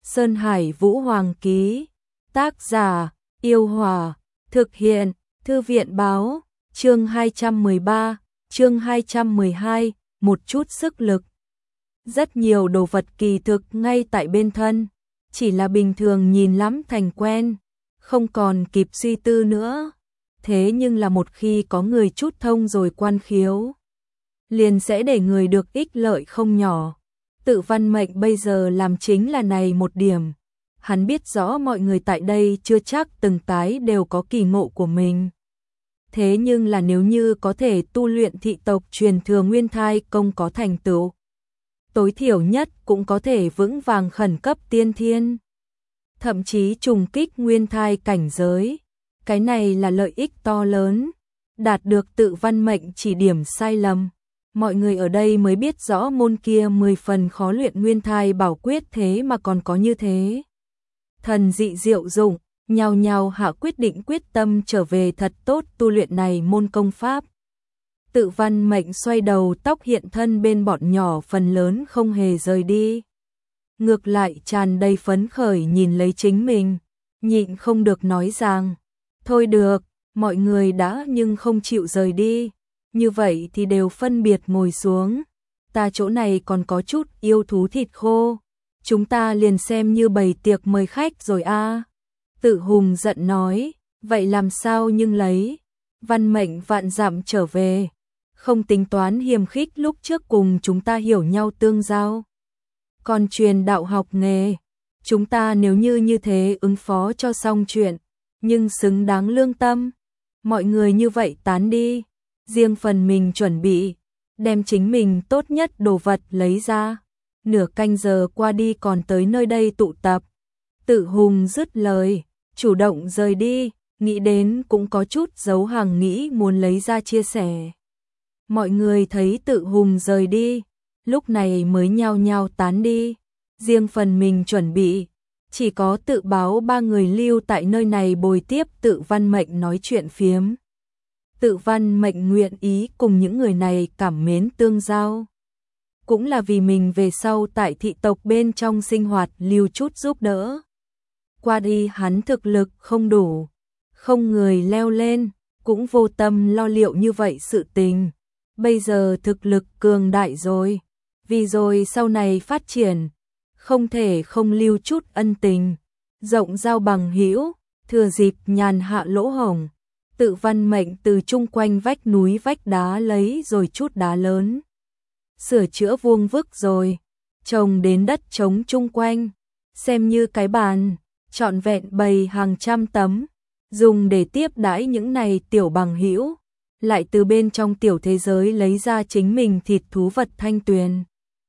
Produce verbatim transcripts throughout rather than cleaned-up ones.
Sơn Hải Vũ Hoàng ký. Tác giả: Yêu Hòa. Thực hiện: Thư viện báo. Chương hai trăm mười ba, chương hai trăm mười hai, một chút sức lực. Rất nhiều đồ vật kỳ thực ngay tại bên thân, chỉ là bình thường nhìn lắm thành quen, không còn kịp suy tư nữa. Thế nhưng là một khi có người chút thông rồi quan khiếu, liền sẽ để người được ích lợi không nhỏ. Tự Văn Mệnh bây giờ làm chính là này một điểm. Hắn biết rõ mọi người tại đây chưa chắc từng cái đều có kỳ ngộ của mình. Thế nhưng là nếu như có thể tu luyện thị tộc truyền thừa nguyên thai công có thành tựu, tối thiểu nhất cũng có thể vững vàng khẩn cấp tiên thiên, thậm chí trùng kích nguyên thai cảnh giới. Cái này là lợi ích to lớn, đạt được Tự Văn Mệnh chỉ điểm sai lầm. Mọi người ở đây mới biết rõ môn kia mười phần khó luyện nguyên thai bảo quyết thế mà còn có như thế thần dị diệu dụng, nhao nhao hạ quyết định quyết tâm trở về thật tốt tu luyện này môn công pháp. Tự Văn Mệnh xoay đầu tóc hiện thân bên bọn nhỏ phần lớn không hề rời đi. Ngược lại tràn đầy phấn khởi nhìn lấy chính mình, nhịn không được nói rằng, thôi được, mọi người đã nhưng không chịu rời đi. Như vậy thì đều phân biệt ngồi xuống. Ta chỗ này còn có chút yêu thú thịt khô, chúng ta liền xem như bày tiệc mời khách rồi a. À. Tự Hùng giận nói, vậy làm sao nhưng lấy Văn Mệnh vạn dặm trở về, không tính toán hiềm khích lúc trước cùng chúng ta hiểu nhau tương giao, còn truyền đạo học nghề. Chúng ta nếu như như thế ứng phó cho xong chuyện, nhưng xứng đáng lương tâm. Mọi người như vậy tán đi, riêng phần mình chuẩn bị, đem chính mình tốt nhất đồ vật lấy ra. Nửa canh giờ qua đi còn tới nơi đây tụ tập. Tự Hùng dứt lời, chủ động rời đi, nghĩ đến cũng có chút giấu hàng nghĩ muốn lấy ra chia sẻ. Mọi người thấy Tự Hùng rời đi, lúc này mới nhao nhao tán đi, riêng phần mình chuẩn bị. Chỉ có Tự Báo ba người lưu tại nơi này bồi tiếp Tự Văn Mệnh nói chuyện phiếm. Tự Văn Mệnh nguyện ý cùng những người này cảm mến tương giao, cũng là vì mình về sau tại thị tộc bên trong sinh hoạt lưu chút giúp đỡ. Qua đi hắn thực lực không đủ, không người leo lên, cũng vô tâm lo liệu như vậy sự tình. Bây giờ thực lực cường đại rồi, vì rồi sau này phát triển, không thể không lưu chút ân tình, rộng giao bằng hữu, thừa dịp nhàn hạ lỗ hổng. Tự Văn Mệnh từ chung quanh vách núi vách đá lấy rồi chút đá lớn, sửa chữa vuông vức rồi, trồng đến đất trống chung quanh, xem như cái bàn, trọn vẹn bày hàng trăm tấm, dùng để tiếp đãi những này tiểu bằng hữu. Lại từ bên trong tiểu thế giới lấy ra chính mình thịt thú vật thanh tuyền,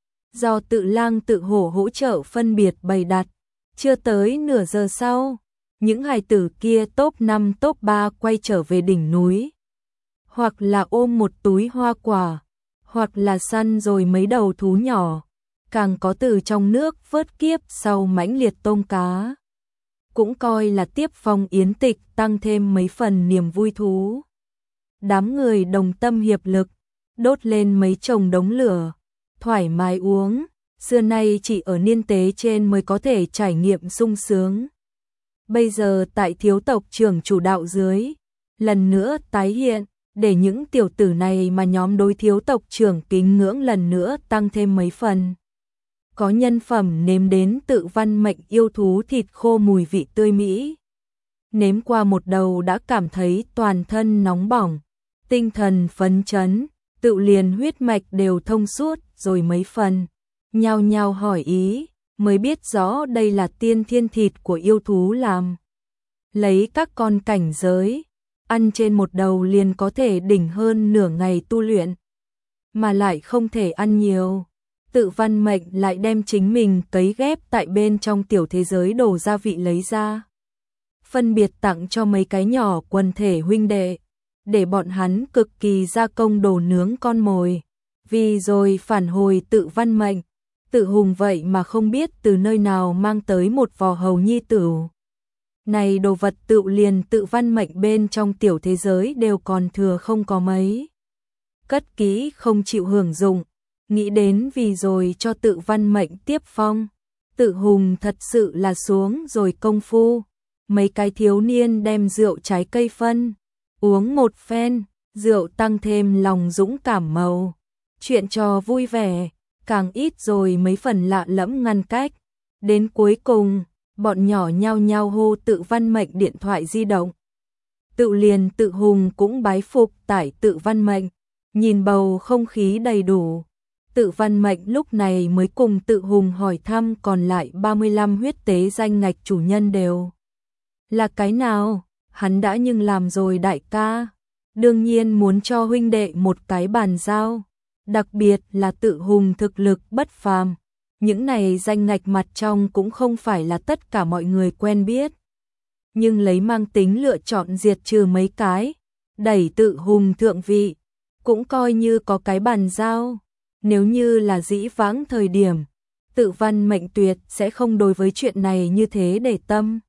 do Tự Lang Tự Hổ hỗ trợ phân biệt bày đặt. Chưa tới nửa giờ sau, những hài tử kia top năm top ba quay trở về đỉnh núi, hoặc là ôm một túi hoa quả, hoặc là săn rồi mấy đầu thú nhỏ, càng có từ trong nước vớt kiếp sau mãnh liệt tôm cá. Cũng coi là tiếp phong yến tịch, tăng thêm mấy phần niềm vui thú. Đám người đồng tâm hiệp lực, đốt lên mấy chồng đống lửa, thoải mái uống, xưa nay chỉ ở niên tế trên mới có thể trải nghiệm sung sướng. Bây giờ tại thiếu tộc trưởng chủ đạo dưới, lần nữa tái hiện, để những tiểu tử này mà nhóm đối thiếu tộc trưởng kính ngưỡng lần nữa tăng thêm mấy phần. Có nhân phẩm nếm đến Tự Văn Mệnh yêu thú thịt khô mùi vị tươi mỹ. Nếm qua một đầu đã cảm thấy toàn thân nóng bỏng, tinh thần phấn chấn, tự liền huyết mạch đều thông suốt rồi mấy phần. Nhao nhao hỏi ý, mới biết rõ đây là tiên thiên thịt của yêu thú làm. Lấy các con cảnh giới, ăn trên một đầu liền có thể đỉnh hơn nửa ngày tu luyện, mà lại không thể ăn nhiều. Tự Văn Mệnh lại đem chính mình cấy ghép tại bên trong tiểu thế giới đồ gia vị lấy ra, phân biệt tặng cho mấy cái nhỏ quần thể huynh đệ, để bọn hắn cực kỳ gia công đồ nướng con mồi. Vì rồi phản hồi Tự Văn Mệnh, Tự Hùng vậy mà không biết từ nơi nào mang tới một vò hầu nhi tửu. Này đồ vật tự liền Tự Văn Mệnh bên trong tiểu thế giới đều còn thừa không có mấy, cất kỹ không chịu hưởng dụng. Nghĩ đến vì rồi cho Tự Văn Mệnh tiếp phong, Tự Hùng thật sự là xuống rồi công phu. Mấy cái thiếu niên đem rượu trái cây phân, uống một phen, rượu tăng thêm lòng dũng cảm màu. Chuyện trò vui vẻ, càng ít rồi mấy phần lạ lẫm ngăn cách. Đến cuối cùng, bọn nhỏ nhao nhao hô Tự Văn Mệnh điện thoại di động. Tự liền Tự Hùng cũng bái phục tải Tự Văn Mệnh, nhìn bầu không khí đầy đủ. Tự Văn Mệnh lúc này mới cùng Tự Hùng hỏi thăm còn lại ba mươi lăm huyết tế danh ngạch chủ nhân đều là cái nào. Hắn đã nhưng làm rồi đại ca, đương nhiên muốn cho huynh đệ một cái bàn giao, đặc biệt là Tự Hùng thực lực bất phàm. Những này danh ngạch mặt trong cũng không phải là tất cả mọi người quen biết, nhưng lấy mang tính lựa chọn diệt trừ mấy cái, đẩy Tự Hùng thượng vị, cũng coi như có cái bàn giao. Nếu như là dĩ vãng thời điểm, Tự Văn Mệnh tuyệt sẽ không đối với chuyện này như thế để tâm.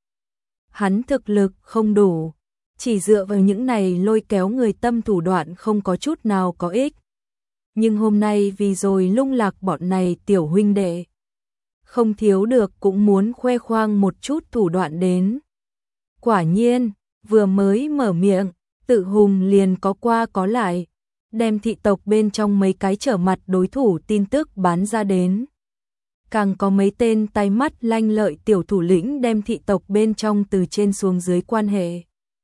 Hắn thực lực không đủ, chỉ dựa vào những này lôi kéo người tâm thủ đoạn không có chút nào có ích. Nhưng hôm nay vì rồi lung lạc bọn này tiểu huynh đệ, không thiếu được cũng muốn khoe khoang một chút thủ đoạn đến. Quả nhiên, vừa mới mở miệng, Tự Hùng liền có qua có lại, đem thị tộc bên trong mấy cái trở mặt đối thủ tin tức bán ra đến. Càng có mấy tên tay mắt lanh lợi tiểu thủ lĩnh đem thị tộc bên trong từ trên xuống dưới quan hệ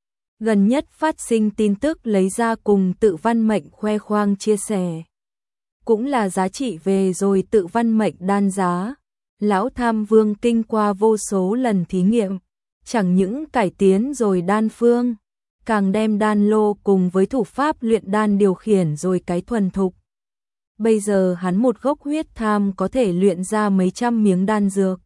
gần nhất phát sinh tin tức lấy ra cùng Tự Văn Mệnh khoe khoang chia sẻ. Cũng là giá trị về rồi Tự Văn Mệnh đan giá. Lão Tham Vương kinh qua vô số lần thí nghiệm, chẳng những cải tiến rồi đan phương, càng đem đan lô cùng với thủ pháp luyện đan điều khiển rồi cái thuần thục. Bây giờ hắn một gốc huyết tham có thể luyện ra mấy trăm miếng đan dược.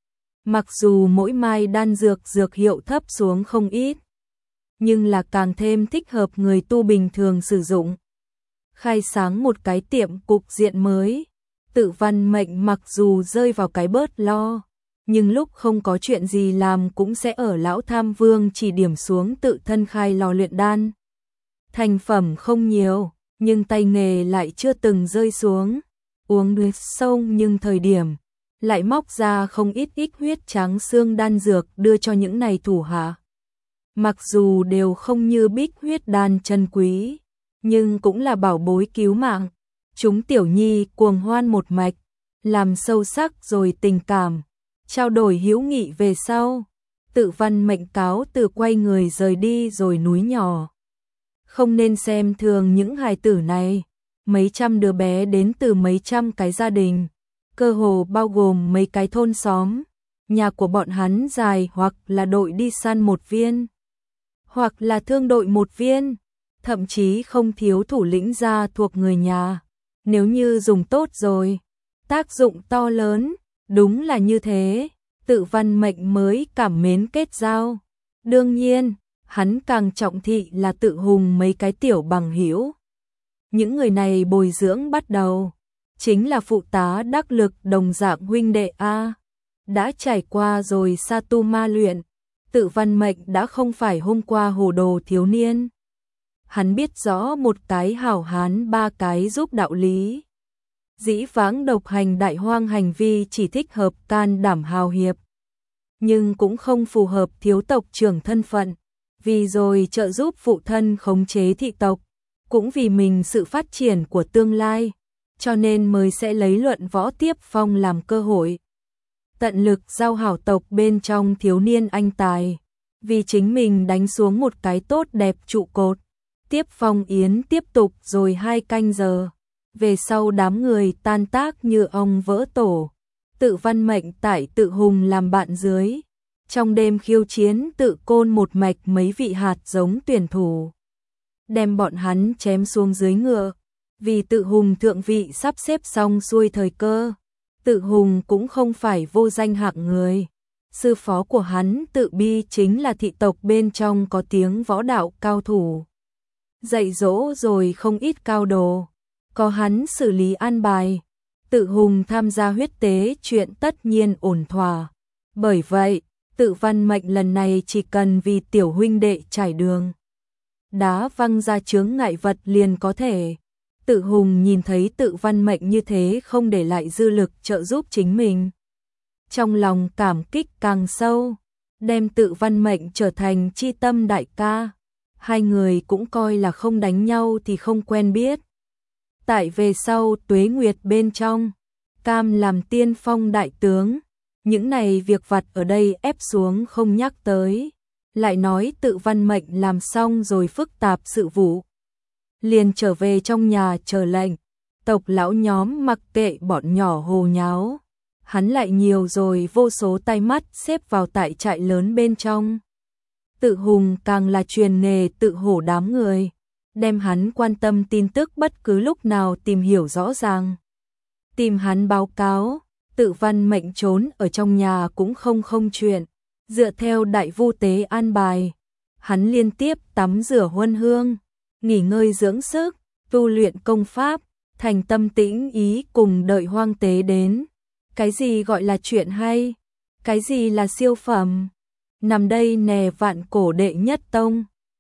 Mặc dù mỗi mai đan dược dược hiệu thấp xuống không ít, nhưng là càng thêm thích hợp người tu bình thường sử dụng. Khai sáng một cái tiệm cục diện mới. Tự Văn Mệnh mặc dù rơi vào cái bớt lo, nhưng lúc không có chuyện gì làm cũng sẽ ở Lão Tham Vương chỉ điểm xuống tự thân khai lò luyện đan. Thành phẩm không nhiều, nhưng tay nghề lại chưa từng rơi xuống. Uống nước sông nhưng thời điểm, lại móc ra không ít ít huyết trắng xương đan dược đưa cho những này thủ hạ. Mặc dù đều không như bích huyết đan chân quý, nhưng cũng là bảo bối cứu mạng. Chúng tiểu nhi cuồng hoan một mạch, làm sâu sắc rồi tình cảm, trao đổi hữu nghị về sau. Tự Văn Mệnh cáo từ quay người rời đi rồi núi nhỏ. Không nên xem thường những hài tử này, mấy trăm đứa bé đến từ mấy trăm cái gia đình, cơ hồ bao gồm mấy cái thôn xóm. Nhà của bọn hắn dài hoặc là đội đi săn một viên, hoặc là thương đội một viên, thậm chí không thiếu thủ lĩnh gia thuộc người nhà. Nếu như dùng tốt rồi, tác dụng to lớn, đúng là như thế, Tự Văn Mệnh mới cảm mến kết giao. Đương nhiên, hắn càng trọng thị là Tự Hùng mấy cái tiểu bằng hữu. Những người này bồi dưỡng bắt đầu, chính là phụ tá đắc lực đồng dạng huynh đệ A. Đã trải qua rồi sa tu ma luyện, Tự Văn Mệnh đã không phải hôm qua hồ đồ thiếu niên. Hắn biết rõ một cái hảo hán ba cái giúp đạo lý. Dĩ vãng độc hành đại hoang hành vi chỉ thích hợp can đảm hào hiệp, nhưng cũng không phù hợp thiếu tộc trưởng thân phận. Vì rồi trợ giúp phụ thân khống chế thị tộc, cũng vì mình sự phát triển của tương lai, cho nên mới sẽ lấy luận võ tiếp phong làm cơ hội. Tận lực giao hảo tộc bên trong thiếu niên anh tài, vì chính mình đánh xuống một cái tốt đẹp trụ cột. Tiếp phong yến tiếp tục rồi hai canh giờ, về sau đám người tan tác như ong vỡ tổ. Tự Văn Mệnh tại Tự Hùng làm bạn dưới, trong đêm khiêu chiến tự côn một mạch mấy vị hạt giống tuyển thủ, đem bọn hắn chém xuống dưới ngựa. Vì Tự Hùng thượng vị sắp xếp xong xuôi thời cơ, Tự Hùng cũng không phải vô danh hạng người. Sư phó của hắn Tự Bi chính là thị tộc bên trong có tiếng võ đạo cao thủ, dạy dỗ rồi không ít cao đồ, có hắn xử lý an bài, Tự Hùng tham gia huyết tế chuyện tất nhiên ổn thỏa. Bởi vậy, Tự Văn Mệnh lần này chỉ cần vì tiểu huynh đệ trải đường, đá văng ra chướng ngại vật liền có thể. Tự Hùng nhìn thấy Tự Văn Mệnh như thế không để lại dư lực trợ giúp chính mình, trong lòng cảm kích càng sâu, đem Tự Văn Mệnh trở thành chi tâm đại ca. Hai người cũng coi là không đánh nhau thì không quen biết. Tại về sau tuế nguyệt bên trong, Cam làm tiên phong đại tướng, những này việc vặt ở đây ép xuống không nhắc tới, lại nói Tự Văn Mệnh làm xong rồi phức tạp sự vụ, liền trở về trong nhà chờ lệnh. Tộc lão nhóm mặc kệ bọn nhỏ hồ nháo, hắn lại nhiều rồi vô số tai mắt xếp vào tại trại lớn bên trong. Tự Hùng càng là truyền nghề tự hổ đám người, đem hắn quan tâm tin tức bất cứ lúc nào tìm hiểu rõ ràng. Tìm hắn báo cáo, Tự Văn Mệnh trốn ở trong nhà cũng không không chuyện, dựa theo đại vu tế an bài, hắn liên tiếp tắm rửa huân hương, nghỉ ngơi dưỡng sức, tu luyện công pháp, thành tâm tĩnh ý cùng đợi hoang tế đến. Cái gì gọi là chuyện hay? Cái gì là siêu phẩm? Nằm đây nè vạn cổ đệ nhất tông.